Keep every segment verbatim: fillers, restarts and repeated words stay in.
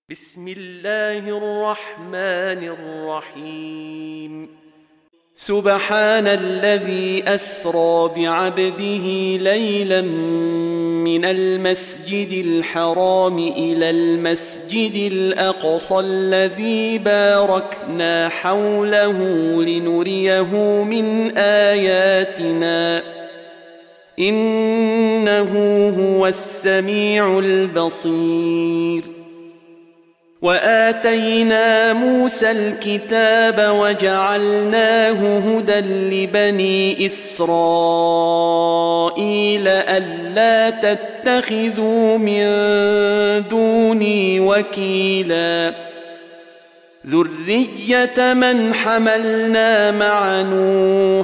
بسم الله الرحمن الرحيم سبحان الذي أسرى بعبده ليلا من المسجد الحرام إلى المسجد الأقصى الذي باركنا حوله لنريه من آياتنا إنه هو السميع البصير. وآتينا موسى الكتاب وجعلناه هدى لبني إسرائيل ألا تتخذوا من دوني وكيلا ذرية من حملنا مع نوح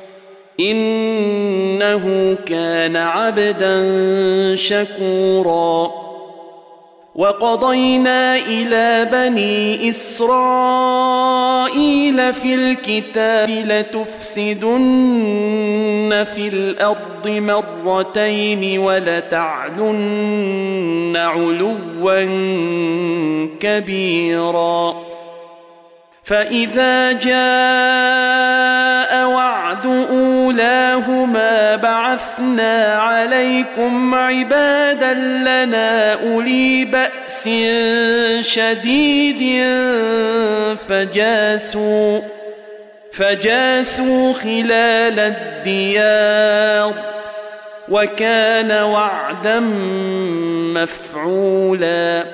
إنه كان عبدا شكورا. وقضينا إلى بني إسرائيل في الكتاب لتفسدن في الأرض مرتين ولتعلن علوا كبيرا. فإذا جاء وعد أولاهما بعثنا عليكم عبادا لنا أولي بأس شديد فجاسوا فجاسوا خلال الديار وكان وعدا مفعولا.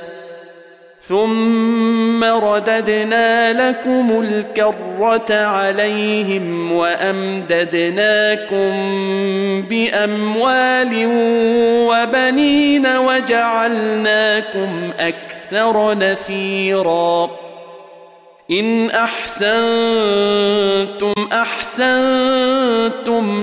ثم رددنا لكم الكرة عليهم وأمددناكم بأموال وبنين وجعلناكم أكثر نفيرا. إن أحسنتم أحسنتم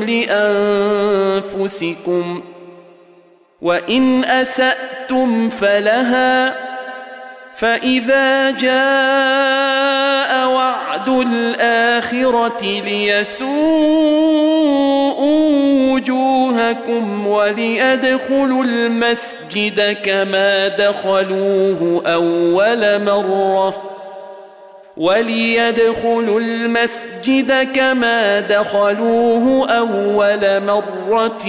لأنفسكم وإن أسأتم فلها. فإذا جاء وعد الآخرة ليسوءوا وجوهكم وليدخلوا المسجد كما دخلوه أول مرة وليدخلوا المسجد كما دخلوه أول مرة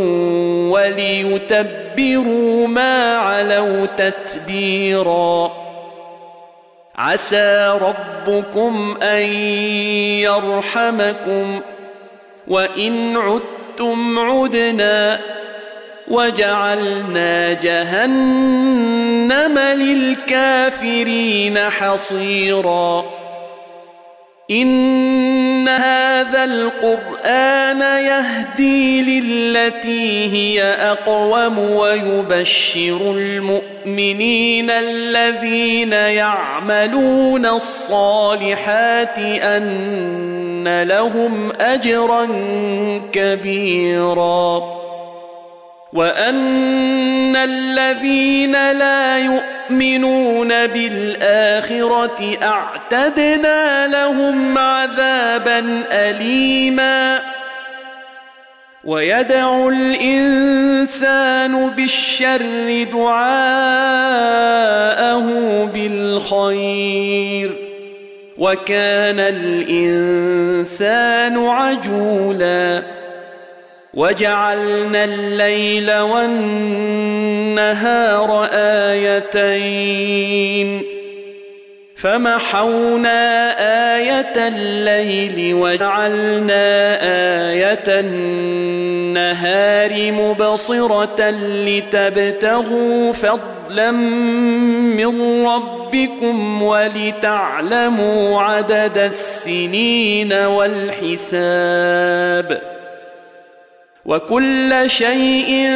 وليتبروا ما علوا تتبيرا. عسى ربكم أن يرحمكم وإن عدتم عدنا وجعلنا جهنم للكافرين حصيرا. إن هذا القرآن يهدي للتي هي أقوم ويبشر المؤمنين الذين يعملون الصالحات أن لهم أجرا كبيرا وأن الذين لا يؤمنون بالآخرة أعتدنا لهم عذابا أليما. ويدعو الإنسان بالشر دعاءه بالخير وكان الإنسان عجولا. وجعلنا الليل والنهار آيتين فمحونا آية الليل وجعلنا آية النهار مبصرة لتبتغوا فضلا من ربكم ولتعلموا عدد السنين والحساب وكل شيء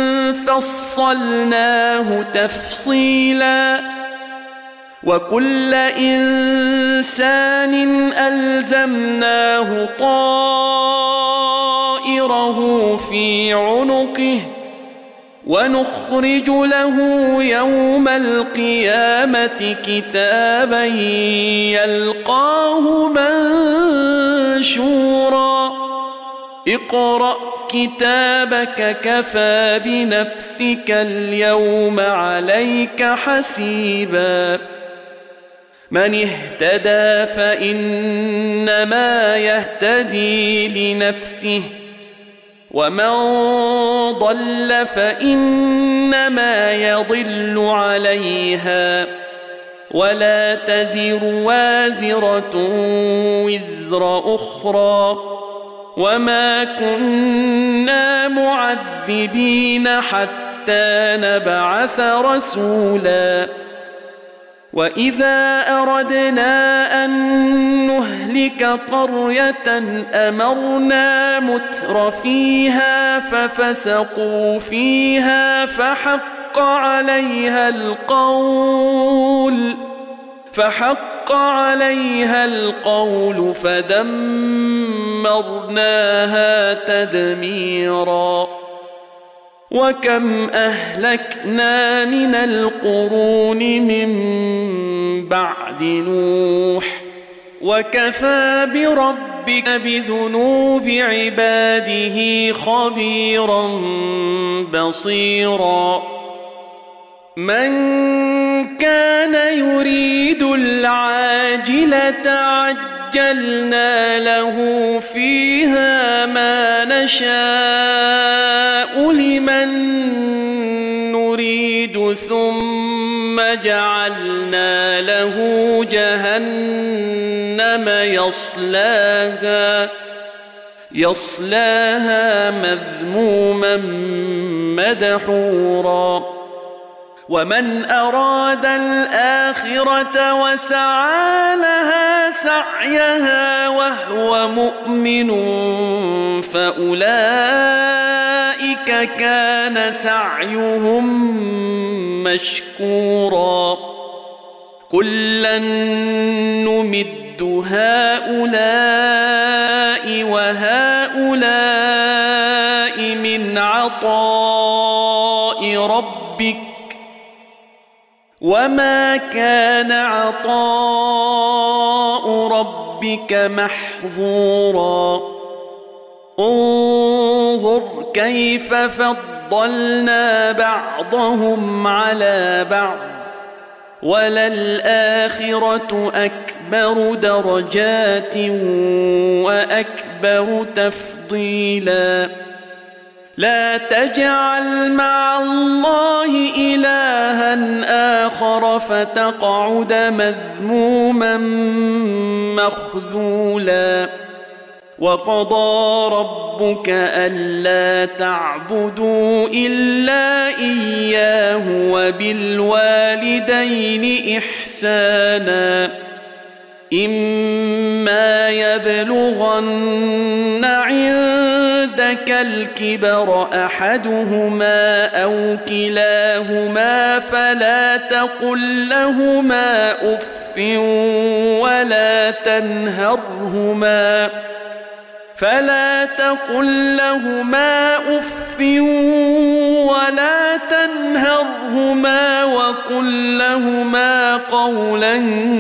فصلناه تفصيلا. وكل إنسان ألزمناه طائره في عنقه ونخرج له يوم القيامة كتابا يلقاه منشورا اقرأ كتابك كفى بنفسك اليوم عليك حسيبا من اهتدى فإنما يهتدي لنفسه ومن ضل فإنما يضل عليها ولا تزر وازرة وزر أخرى وما كنا معذبين حتى نبعث رسولا وإذا أردنا أن نهلك قرية أمرنا متر فيها ففسقوا فيها فحق عليها القول فحق عليها القول فدمرناها تدميرا وكم أهلكنا من القرون من بعد نوح وكفى بربك بذنوب عباده خبيرا بصيرا من كان يريد العاجلة عجلنا له فيها ما نشاء لمن نريد ثم جعلنا له جهنم يصلاها يصلاها مذموما مدحورا ومن أراد الآخرة وسعى لها سعيها وهو مؤمن فأولئك كان سعيهم مشكورا كلا نمد هؤلاء وهؤلاء من عطاء ربك وما كان عطاء ربك محظورا انظر كيف فضلنا بعضهم على بعض وللآخرة أكبر درجات وأكبر تفضيلا لا تجعل مع الله إلها آخر فتقعد مذموما مخذولا وقضى ربك ألا تعبدوا إلا إياه وبالوالدين إحسانا إما يبلغن عندك الكبر أحدهما أو كلاهما فلا تقل لهما أف ولا تنهرهما فلا تقل لهما أف ولا تنهرهما وقل لهما قولا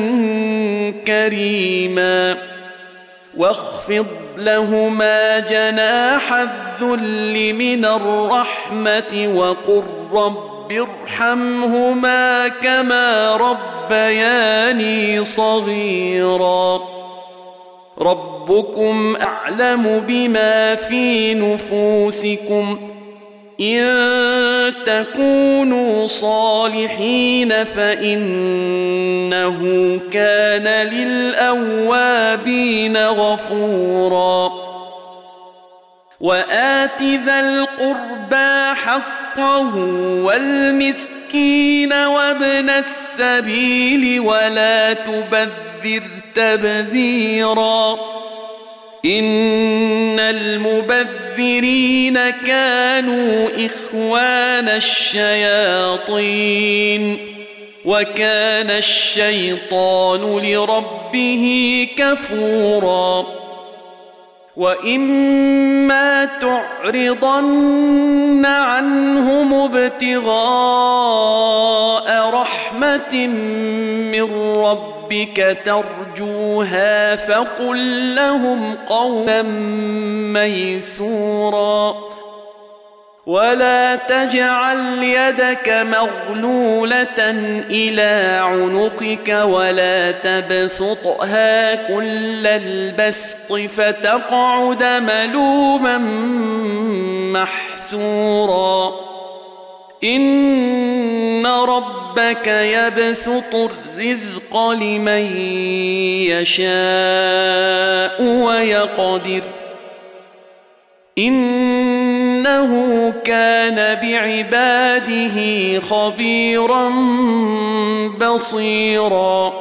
كريما واخفض لهما جناح الذل من الرحمة وقل رب ارحمهما كما ربياني صغيرا ربكم أعلم بما في نفوسكم إن تكونوا صالحين فإنه كان للأوابين غفورا وآت ذا القربى حقه والمسكين وابن السبيل ولا تبذر تبذيرا إن المبذرين كانوا إخوان الشياطين وكان الشيطان لربه كفورا وإما تعرضن عنهم ابتغاء رحمة من ربك ترجوها فقل لهم قولا ميسورا ولا تجعل يدك مغلولة إلى عنقك ولا تبسطها كل البسط فتقعد ملوما محسورا إن ربك يبسط الرزق لمن يشاء ويقدر إنه كان بعباده خبيرا بصيرا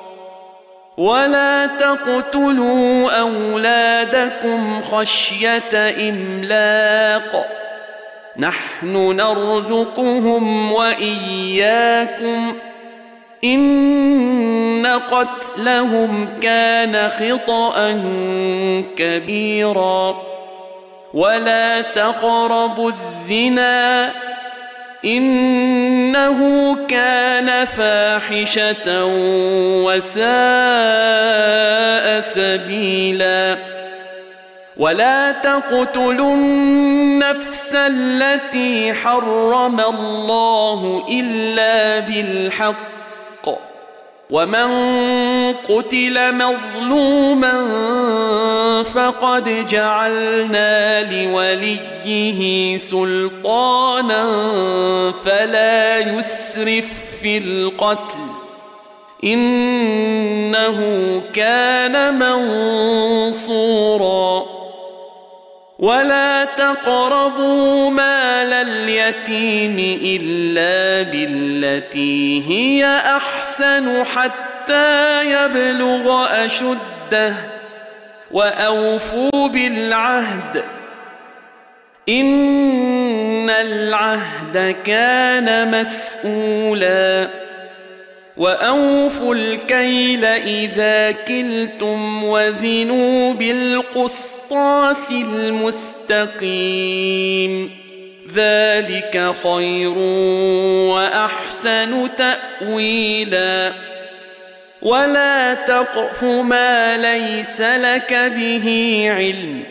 ولا تقتلوا أولادكم خشية إملاق نحن نرزقهم وإياكم إن قتلهم كان خطأ كبيرا ولا تقربوا الزنا إنه كان فاحشة وساء سبيلا ولا تقتلوا النفس التي حرم الله إلا بالحق ومن قتل مظلوما فقد جعلنا لوليه سلطانا فلا يسرف في القتل إنه كان منصورا ولا تقربوا مال اليتيم إلا بالتي هي أحسن حتى يبلغ أشده وأوفوا بالعهد إن العهد كان مسؤولا وأوفوا الكيل إذا كلتم وزنوا بالقسطاس المستقيم ذلك خير وأحسن تأويلا ولا تقف ما ليس لك به علم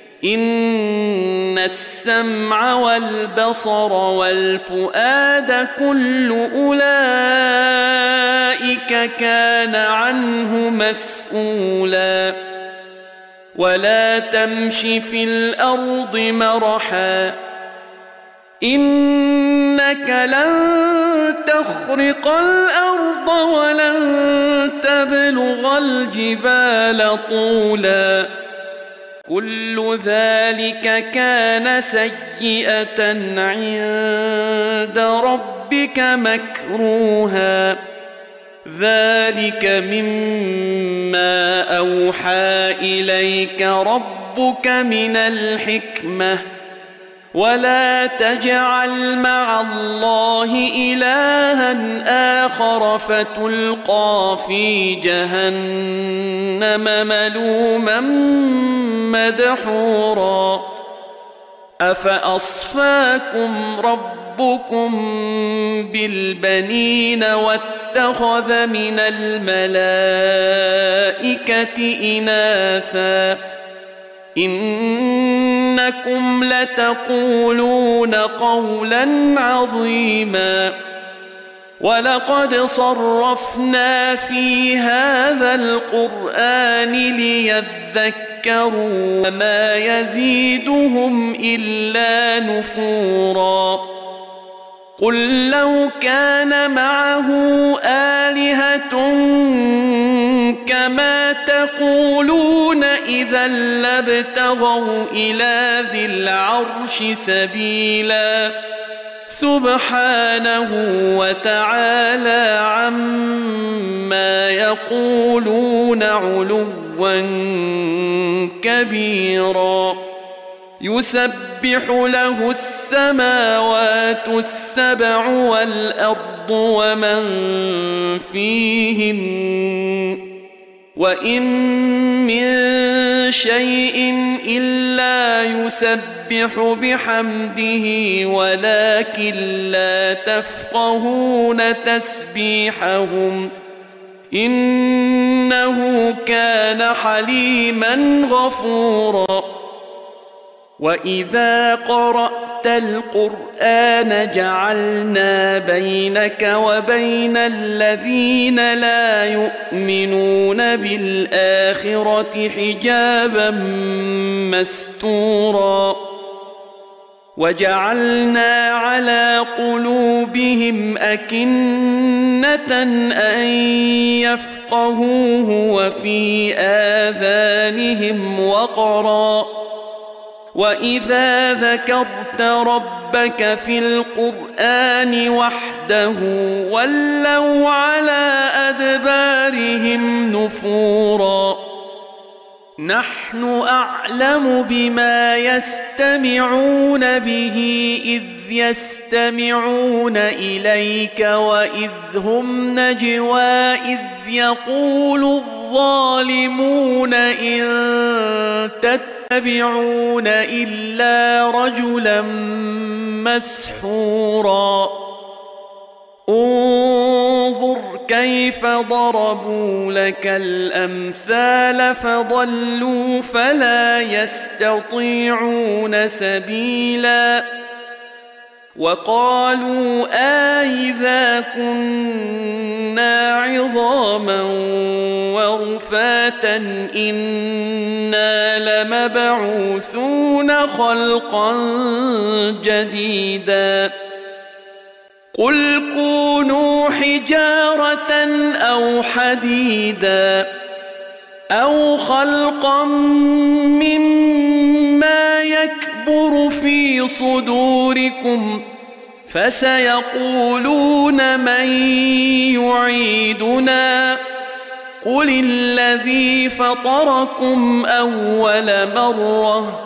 إن السمع والبصر والفؤاد كل أولئك كان عنه مسؤولا ولا تمش في الأرض مرحا إنك لن تخرق الأرض ولن تبلغ الجبال طولا كل ذلك كان سيئة عند ربك مكروها ذلك مما أوحى إليك ربك من الحكمة ولا تجعل مع الله إلها آخر فتلقى في جهنم ملوما مدحورا أفأصفاكم ربكم بالبنين واتخذ من الملائكة إناثا إنكم لتقولون قولا عظيما ولقد صرفنا في هذا القرآن ليذكروا وما يزيدهم إلا نفورا قل لو كان معه آلهة كما تقولون إذا لابتغوا إلى ذي العرش سبيلا سبحانه وتعالى عما يقولون علوا كبيرا يسبح له السماوات السبع والأرض ومن فيهن وإن من شيء إلا يسبح بحمده ولكن لا تفقهون تسبيحهم إنه كان حليما غفورا وإذا قرأت القرآن جعلنا بينك وبين الذين لا يؤمنون بالآخرة حجابا مستورا وجعلنا على قلوبهم أكنة أن يفقهوه وفي آذانهم وقرا وإذا ذكرت ربك في القرآن وحده ولوا على أدبارهم نفورا نحن أعلم بما يستمعون به إذ يستمعون إليك وإذ هم نجوى إذ يقول الظالمون إن تتبعون إلا رجلا مسحورا انظر كيف ضربوا لك الأمثال فضلوا فلا يستطيعون سبيلا وقالوا أإذا كنا عظاما ورفاتا إنا لمبعوثون خلقا جديدا قل كونوا حجارة أو حديدا أو خلقا مما يكبر في صدوركم فسيقولون من يعيدنا قل الذي فطركم أول مرة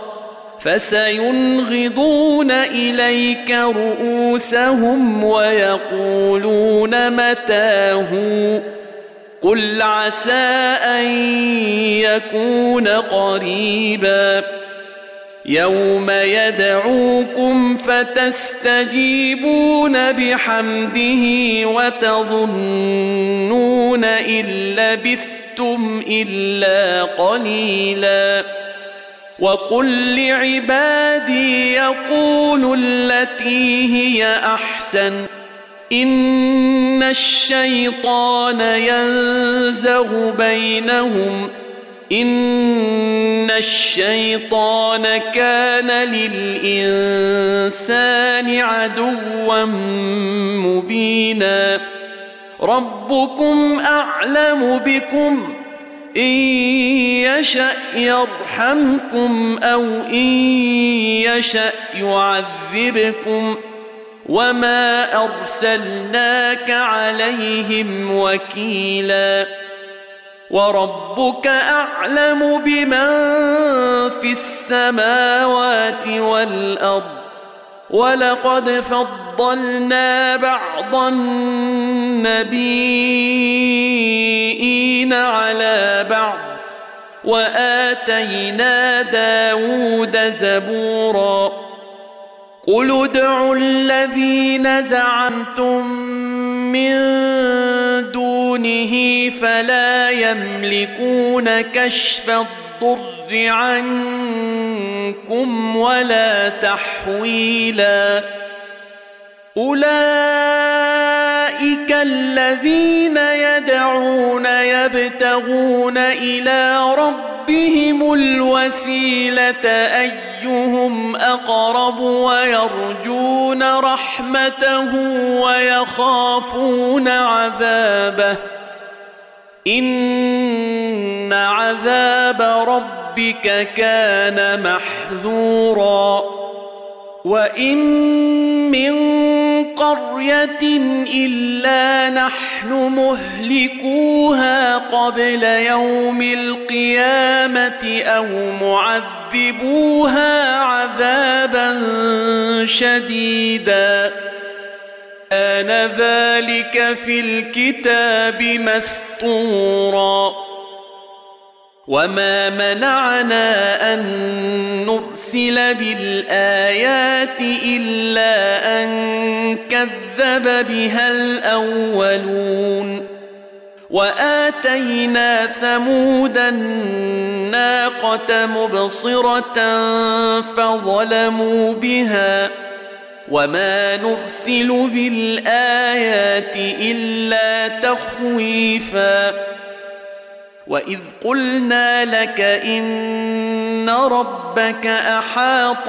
فسينغضون إليك رؤوسهم ويقولون متاه قل عسى أن يكون قريبا يوم يدعوكم فتستجيبون بحمده وتظنون إن لبثتم إلا قليلا وقل لعبادي يقولوا التي هي أحسن إن الشيطان ينزغ بينهم إن الشيطان كان للإنسان عدوا مبينا ربكم أعلم بكم إن يشأ يرحمكم أو إن يشأ يعذبكم وما أرسلناك عليهم وكيلا وربك أعلم بمن في السماوات والأرض ولقد فضلنا بعض النبيين على بعض وآتينا داود زبورا قل ادعوا الذين زعمتم من دونه فلا يملكون كشف الضر عنكم ولا تحويلا أولئك الذين يدعون يبتغون إلى ربهم الوسيلة أيهم أقرب ويرجون رحمته ويخافون عذابه إن عذاب ربك كان محذورا وإن من قرية إلا نحن مهلكوها قبل يوم القيامة أو معذبوها عذابا شديدا كان ذلك في الكتاب مسطورا وما منعنا أن نرسل بالآيات إلا أن كذب بها الأولون وآتينا ثمود الناقة مبصرة فظلموا بها وما نرسل بالآيات إلا تخويفا وإذ قلنا لك إن ربك أحاط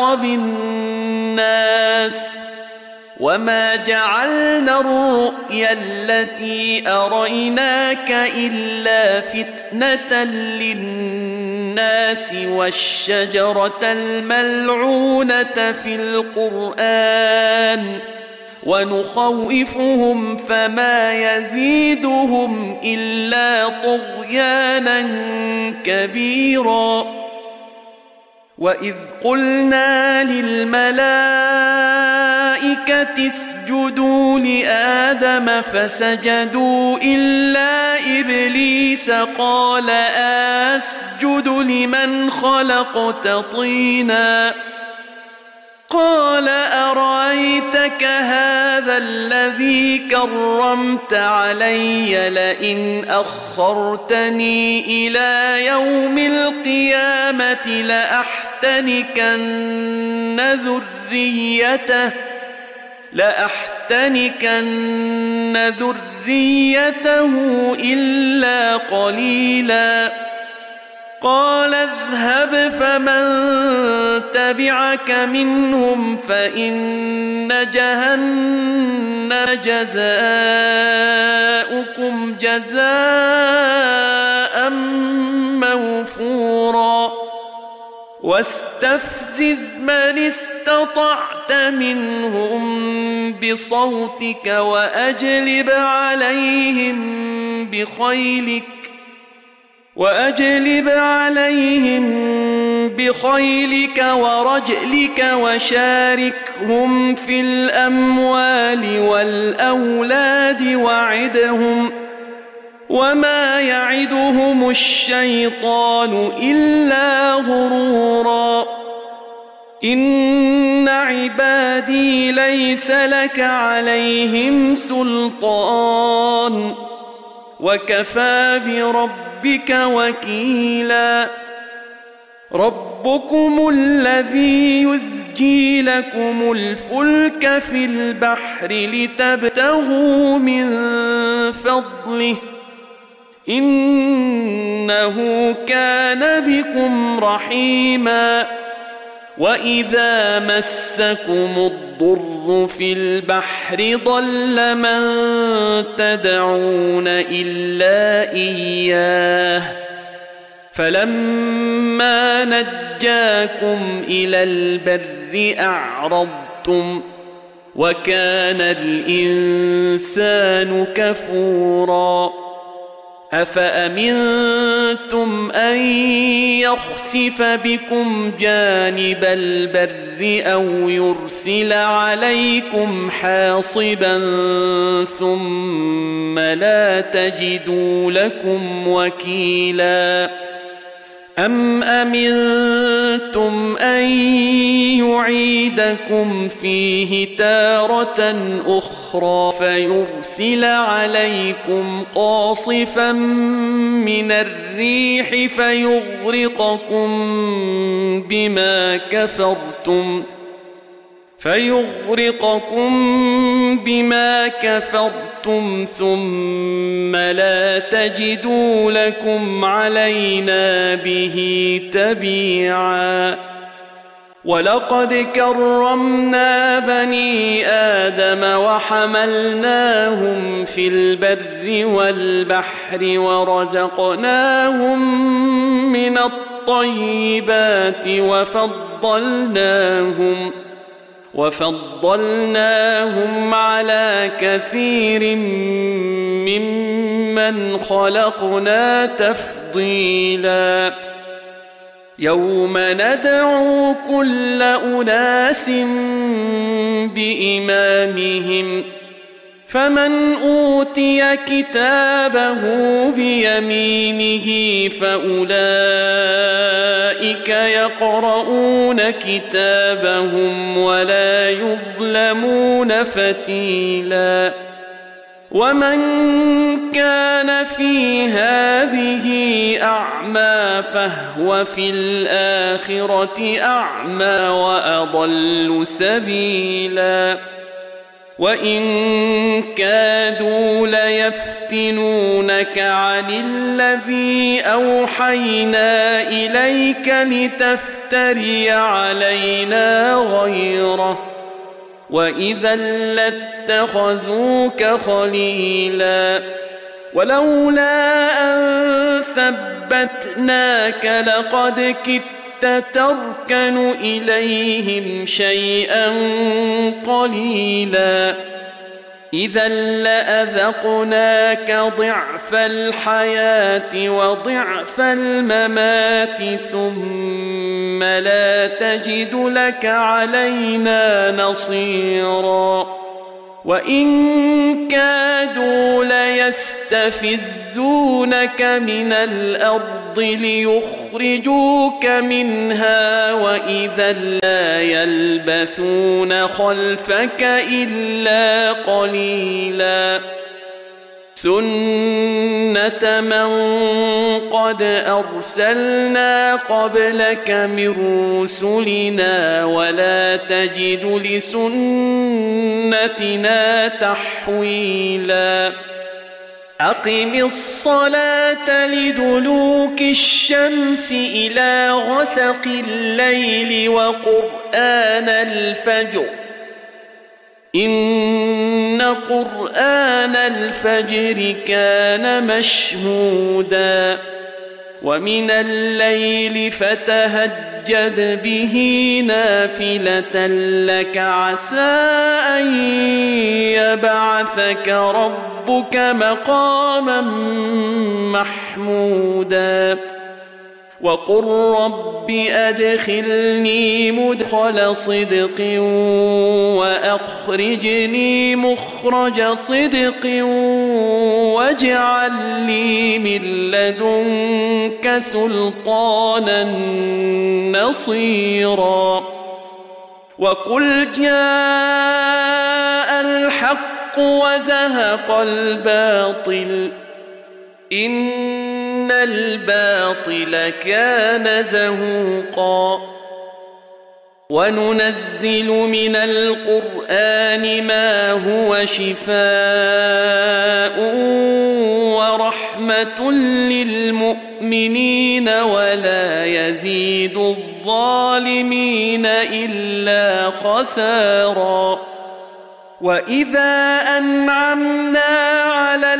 بالناس وما جعلنا الرؤيا التي أريناك إلا فتنة للناس والشجرة الملعونة في القرآن ونخوفهم فما يزيدهم إلا طغيانا كبيرا وإذ قلنا للملائكة اسجدوا لآدم فسجدوا إلا إبليس قال أسجد لمن خلقت طينا قال أرأيتك هذا الذي كرمت علي لئن أخرتني إلى يوم القيامة لأحتنكن ذريته لأحتنكن ذريته إلا قليلا قال اذهب فمن تبعك منهم فإن جهنم جزاؤكم جزاء موفورا واستفزز من استطعت منهم بصوتك وأجلب عليهم بخيلك وأجلب عليهم بخيلك ورجلك وشاركهم في الأموال والأولاد وعدهم وما يعدهم الشيطان إلا غرورا إن عبادي ليس لك عليهم سلطان وكفى بربك وكيلا ربكم الذي يزجي لكم الفلك في البحر لتبتغوا من فضله إنه كان بكم رحيما وإذا مسكم الضر في البحر ضل من تدعون إلا إياه فلما نجاكم إلى البر أعرضتم وكان الإنسان كفورا أفأمنتم أن يخسف بكم جانب البر أو يرسل عليكم حاصبا ثم لا تجدوا لكم وكيلا أم أمنتم أن يعيدكم فيه تارة أخرى فيرسل عليكم قاصفا من الريح فيغرقكم بما كفرتم فيغرقكم بما كفرتم ثم لا تجدوا لكم علينا به تبيعا ولقد كرمنا بني آدم وحملناهم في البر والبحر ورزقناهم من الطيبات وفضلناهم وفضلناهم على كثير ممن خلقنا تفضيلا يوم ندعو كل أناس بإمامهم فمن أوتي كتابه بيمينه فأولئك يقرؤون كتابهم ولا يظلمون فتيلا ومن كان في هذه أعمى فهو في الآخرة أعمى وأضل سبيلا وإن كادوا ليفتنونك عن الذي أوحينا إليك لتفتري علينا غيره وإذا لاتخذوك خليلا ولولا أن ثبتناك لقد كدت تركن إليهم شيئا قليلا إذا لأذقناك ضعف الحياة وضعف الممات ثم لا تجد لك علينا نصيرا وإن كادوا ليستفزونك من الأرض ليخرجوك منها وإذا لا يلبثون خلفك إلا قليلا سنة من قد أرسلنا قبلك من رسلنا ولا تجد لسنتنا تحويلا أقم الصلاة لدلوك الشمس إلى غسق الليل وقرآن الفجر إن قرآن الفجر كان مشهودا ومن الليل فتهجد به نافلة لك عسى أن يبعثك ربك مقاما محمودا وقل رب أدخلني مدخل صدق وأخرجني مخرج صدق واجعل لي من لدنك سلطانا نصيرا وقل جاء الحق وزهق الباطل إن الباطل كان زهوقا وننزل من القرآن ما هو شفاء ورحمة للمؤمنين ولا يزيد الظالمين إلا خسارا وإذا أنعمنا على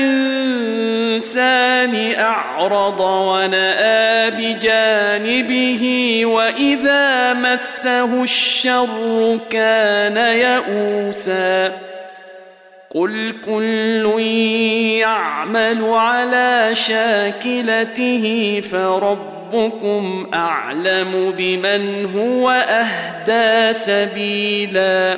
الإنسان أعرض ونأى بجانبه وإذا مسه الشر كان يئوسا قل كل يعمل على شاكلته فربكم أعلم بمن هو أهدى سبيلا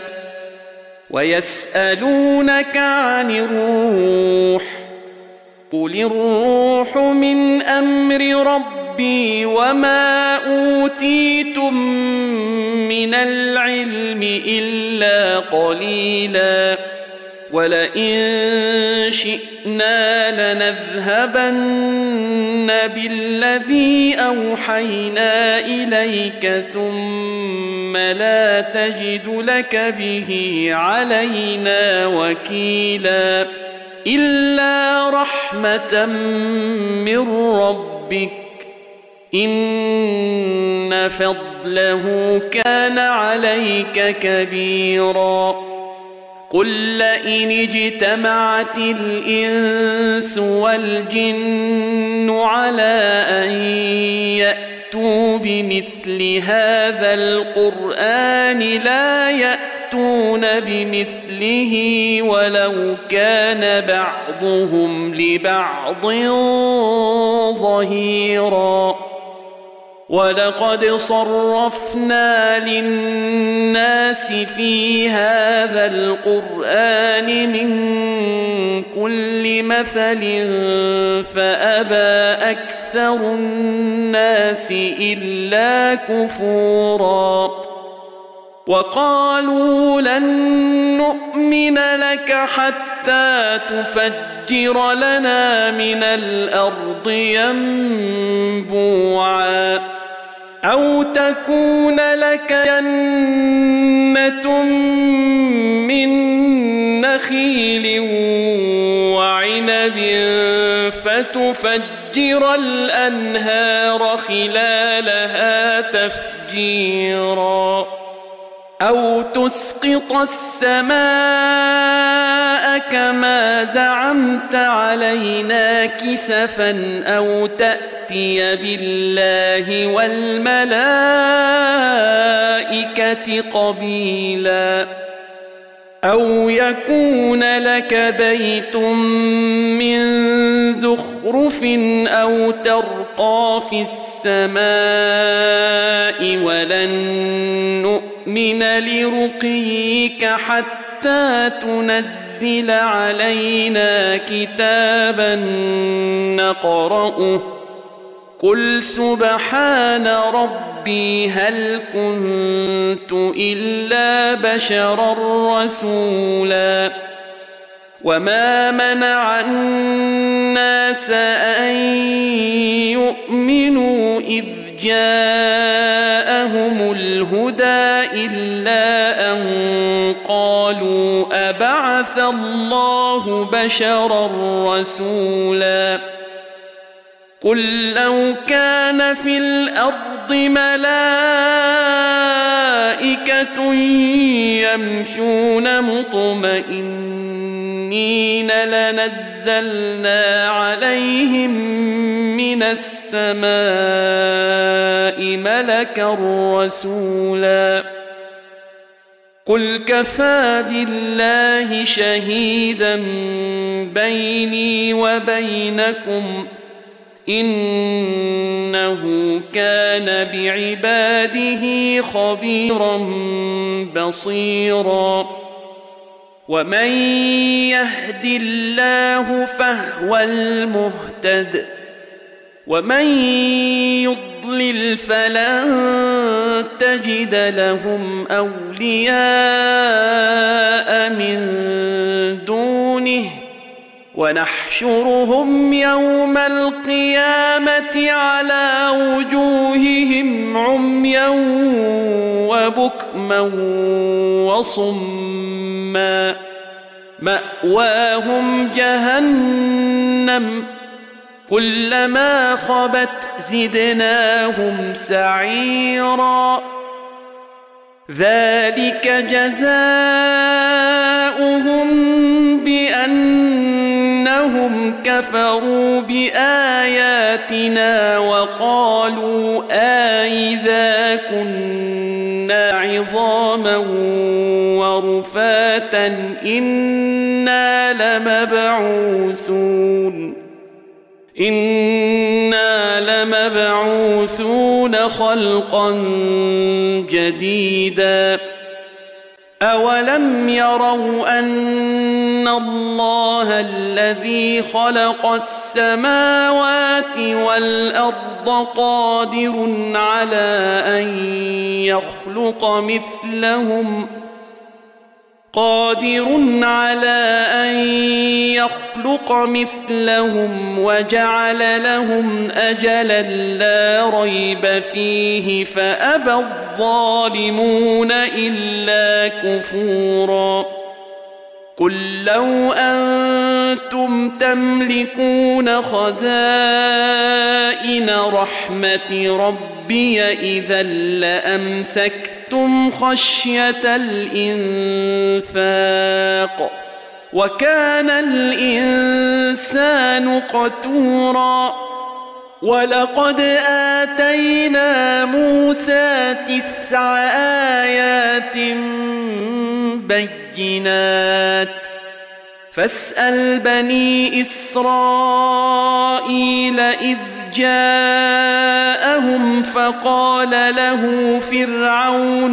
ويسألونك عن الروح قل الروح من أمر ربي وما أوتيتم من العلم إلا قليلا ولئن شئنا لنذهبن بالذي أوحينا إليك ثم لا تجد لك به علينا وكيلا إلا رحمة من ربك إن فضله كان عليك كبيرا قل لئن اجتمعت الإنس والجن على أن يأتوا بمثل هذا القرآن لا يأتون بمثله ولو كان بعضهم لبعض ظهيرا ولقد صرفنا للناس في هذا القرآن من كل مثل فأبى أكثر الناس إلا كفورا وقالوا لن نؤمن لك حتى تفجر لنا من الأرض ينبوعا أو تكون لك جنة من نخيل وعنب فتفجر الأنهار خلالها تفجيرا أو تسقط السماء كما زعمت علينا كسفا أو تأتي بالله والملائكة قبيلا أو يكون لك بيت من زخرف أو ترقى في السماء ولن نؤمن لرقيك حتى تنزل علينا كتابا نقرأه قل سبحان ربي هل كنت إلا بشرا رسولا وما منع الناس أن يؤمنوا إذ جاءهم الهدى إلا أن قالوا أبعث الله بشرا رسولا قل لو كان في الأرض ملائكة يمشون مطمئنين لنزلنا عليهم من السماء ملكا رسولا قل كفى بالله شهيدا بيني وبينكم إنه كان بعباده خبيرا بصيرا ومن يهد الله فهو المهتد ومن يضلل فلن تجد لهم أولياء من دونه ونحشرهم يوم القيامة على وجوههم عميا وبكما وصما مأواهم جهنم كلما خبت زدناهم سعيرا ذلك جزاؤهم بأنهم كفروا بآياتنا وقالوا أإذا كنا عظاما ورفاتا إنا لمبعوثون إنا لمبعوثون خلقا جديدا أولم يروا أن الله الذي خلق السماوات والأرض قادر على أن يخلق مثلهم قادر على أن يخلق مثلهم وجعل لهم أجلا لا ريب فيه فأبى الظالمون إلا كفورا قل لو أنتم تملكون خزائن رحمة ربي إذا لأمسكتم خشية الإنفاق وكان الإنسان قتورا ولقد آتينا موسى تسع آيات بينات فاسأل بني إسرائيل إذ جاءهم فقال له فرعون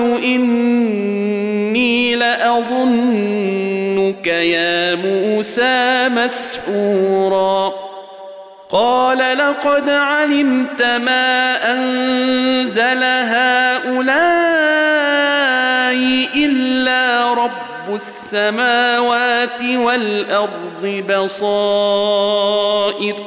إني لأظنك يا موسى مسحورا قال لقد علمت ما أنزل هؤلاء إلا رب السماوات والأرض بصائر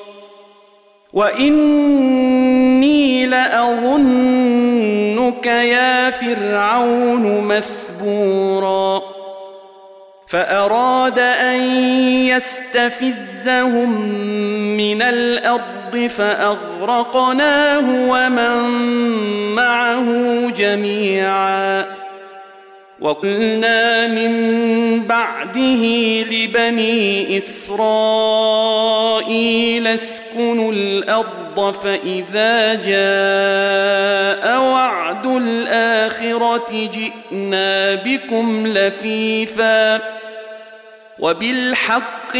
وإني لأظنك يا فرعون مثبورا فأراد أن يستفزهم من الأرض فأغرقناه ومن معه جميعا وقلنا من بعده لبني إسرائيل اسكنوا الأرض فإذا جاء وعد الآخرة جئنا بكم لفيفا وبالحق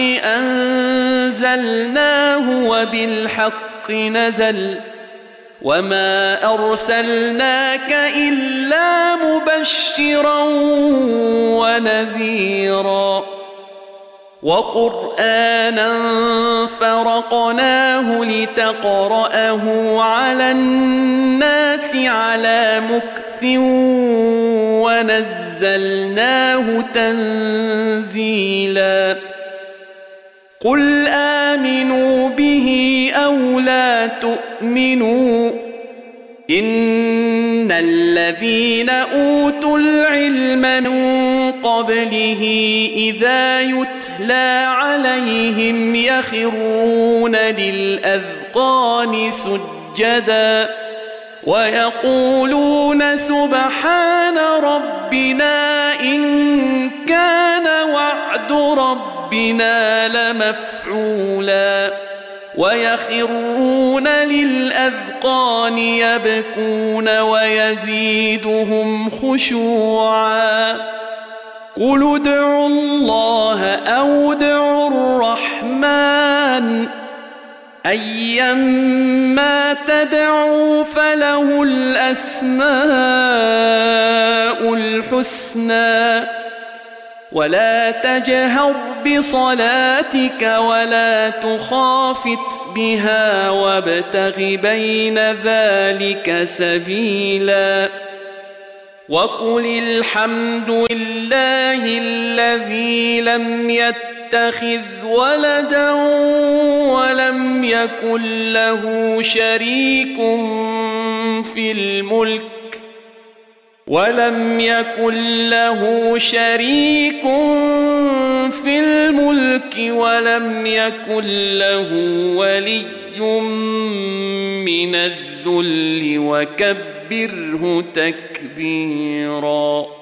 أنزلناه وبالحق نزل وما أرسلناك إلا مبشرا ونذيرا وقرآنا فرقناه لتقرأه على الناس على مكث ونزلناه تنزيلا قل آمنوا به أو لا تؤمنوا إن الذين أوتوا العلم من قبله إذا يتلى عليهم يخرون للأذقان سجدا ويقولون سبحان ربنا إن كان وعد ربنا لمفعولا ويخرون للأذقان يبكون ويزيدهم خشوعا قل ادعوا الله أو ادعوا الرحمن أيما تدعوا فله الأسماء الحسنى ولا تجهر بصلاتك ولا تخافت بها وابتغ بين ذلك سبيلا وقل الحمد لله الذي لم يتخذ ولدا ولم يكن له شريك في الملك ولم يكن له شريك في الملك ولم يكن له ولي من الذل وكبره تكبيرا.